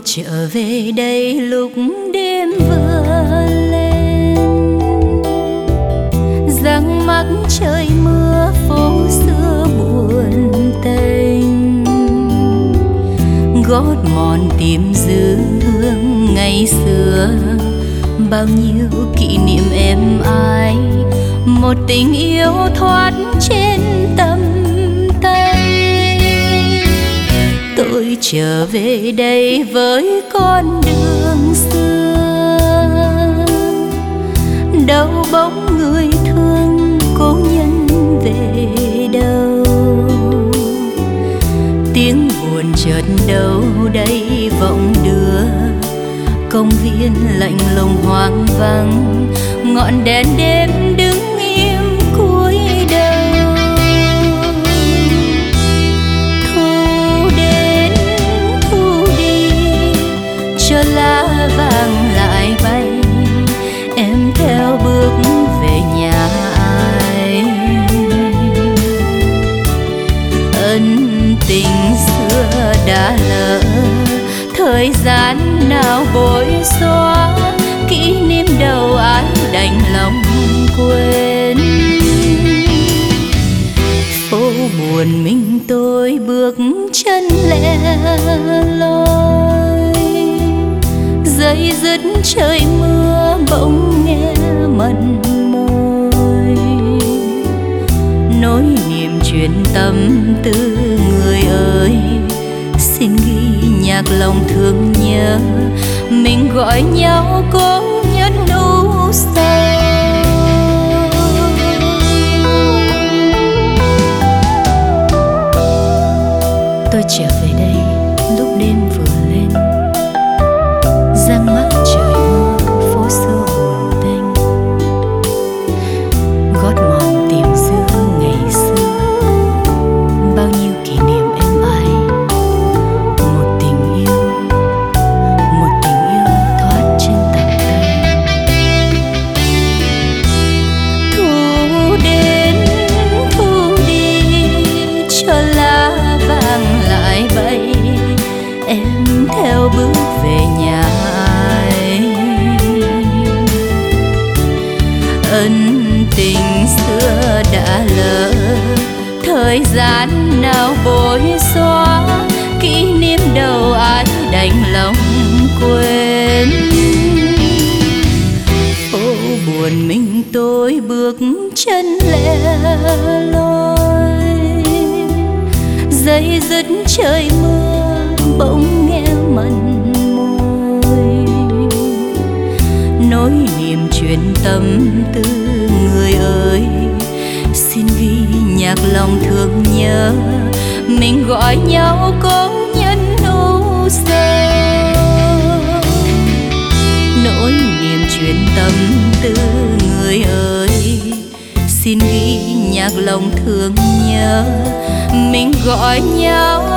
trở về đây lúc đêm vừa lên, răng mắc trời mưa phố xưa buồn tênh, gót mòn tìm dư hương ngày xưa. Bao nhiêu kỷ niệm êm ái, một tình yêu thoát trên tầm tay. Tôi trở về đây với con đường xưa, đâu bóng người thương cố nhân về đâu. Tiếng buồn chợt đâu đây vọng đưa, công viên lạnh lùng hoang vắng, ngọn đèn đêm đứng im cuối đầu. Thu đến thu đi, cho lá vàng lại bay, em theo bước về nhà ai. Ân tình xưa đã lỡ, thời gian nào bối xóa, kỷ niệm đâu ai đành lòng quên. Phố buồn mình tôi bước chân lẻ loi, dây dứt trời mưa bỗng nghe mặn môi. Nỗi niềm chuyện tâm tư người ơi, xin ghi nhạc lòng thương nhớ, mình gọi nhau cố nhất u sầu. Tôi trở về đây lúc đêm vừa lên, răng mắc trời mưa phố xưa buồn tênh, gót mòn tìm dư hương ngày xưa. Bao nhiêu kỷ niệm êm ái, một tình yêu thoát trên tầm tay. Thu đến thu đi, cho lá vàng lại bay, em theo bước về nhà ai. Ân tình xưa đã lỡ, thời gian nào bối xóa, kỷ niệm đâu ai đành lòng quên. Phố buồn mình tôi bước chân lẻ loi, dây dứt trời mưa bỗng nghe mặn môi. Nỗi niềm chuyện tâm tư người ơi, xin ghi nhạc lòng thương nhớ, mình gọi nhau cố nhân u sầu. Nỗi niềm chuyện tâm tư người ơi, xin ghi nhạc lòng thương nhớ, mình gọi nhau